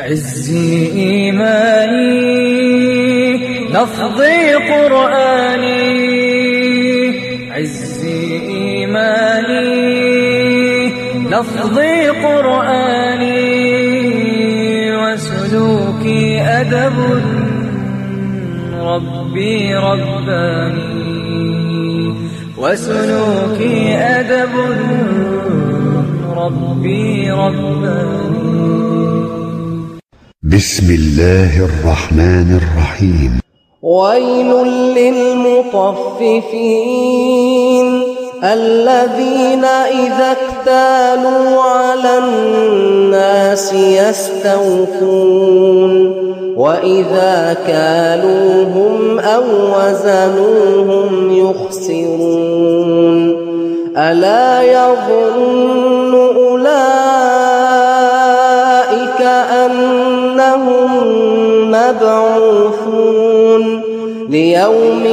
عزي إيماني لفظي قرآني، عزي إيماني لفظي قرآني، وسلوكي أدب ربي رباني، وسلوكي أدب ربي رباني. بسم الله الرحمن الرحيم. ويل للمطففين الذين إذا اكتالوا على الناس يستوفون وإذا كالوهم أو وزنوهم يخسرون. ألا يظن أولئك أنهم مبعوثون ليوم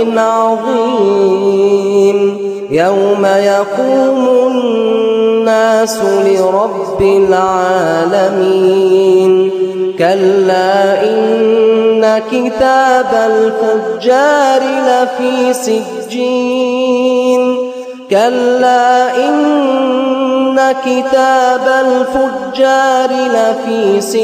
عظيم يوم يقوم الناس لرب العالمين. كلا إن كتاب الفجار لفي سجين، كلا إن كتاب الفجار لفي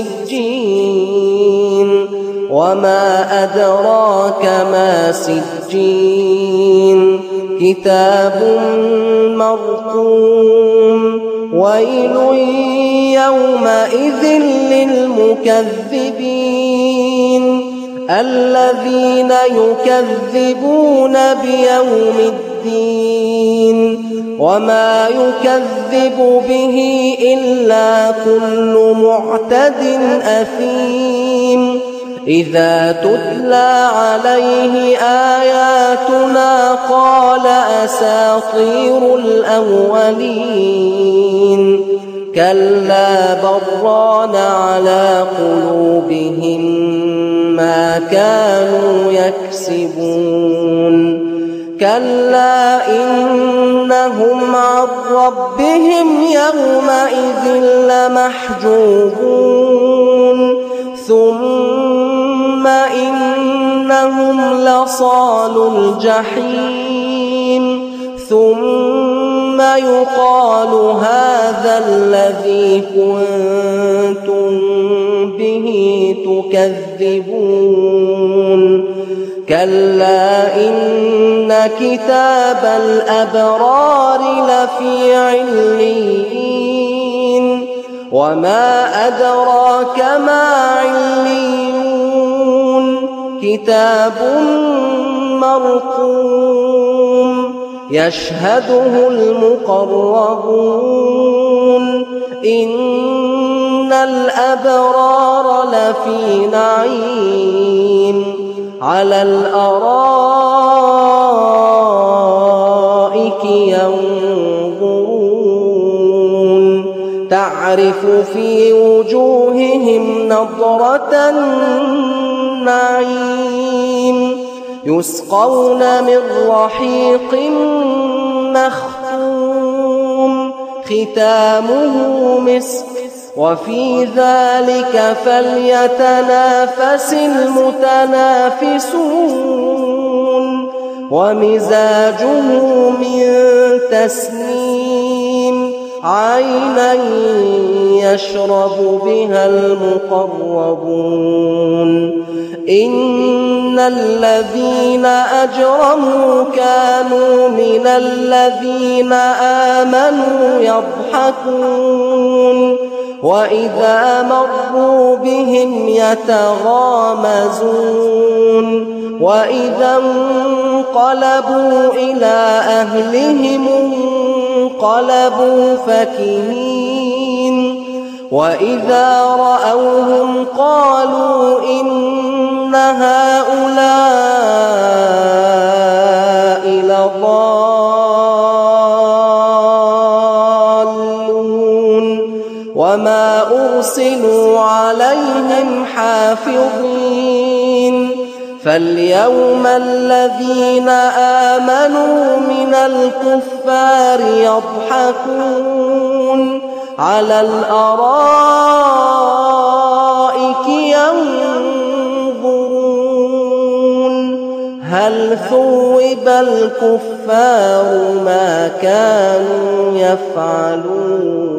سجين. وما أدراك ما سجين، كتاب مرقوم. ويل يومئذ للمكذبين الذين يكذبون بيوم الدين، وما يكذب به إلا كل معتد أثيم. إذا تتلى عليه آياتنا قال أساطير الأولين. كلا بران على قلوبهم ما كانوا يكسبون. كلا إنهم عن ربهم يومئذ لمحجوبون. ثم إنهم لصالوا الجحيم. ثم يقال هذا الذي كنتم به تكذبون. كلا إن كتاب الأبرار لفي عليين. وما أدراك ما عليون. كتاب مرقوم يشهده المقربون. إن الأبرار لفي نعيم على الأرائك ينظرون. تعرف في وجوههم نضرة النعيم. يسقون من رحيق مختوم ختامه مسك، وفي ذلك فليتنافس المتنافسون. ومزاجه من تسنيم عينا يشرب بها المقربون. إن الذين أجرموا كانوا من الذين آمنوا يضحكون وإذا مروا بهم يتغامزون. وإذا انقلبوا إلى أهلهم انقلبوا فكهين. وإذا رأوهم قالوا إن هؤلاء لضالون. وما أرسلوا عليهم حافظين. فاليوم الذين آمنوا من الكفار يضحكون على الأرائك هل ثوب الكفار ما كانوا يفعلون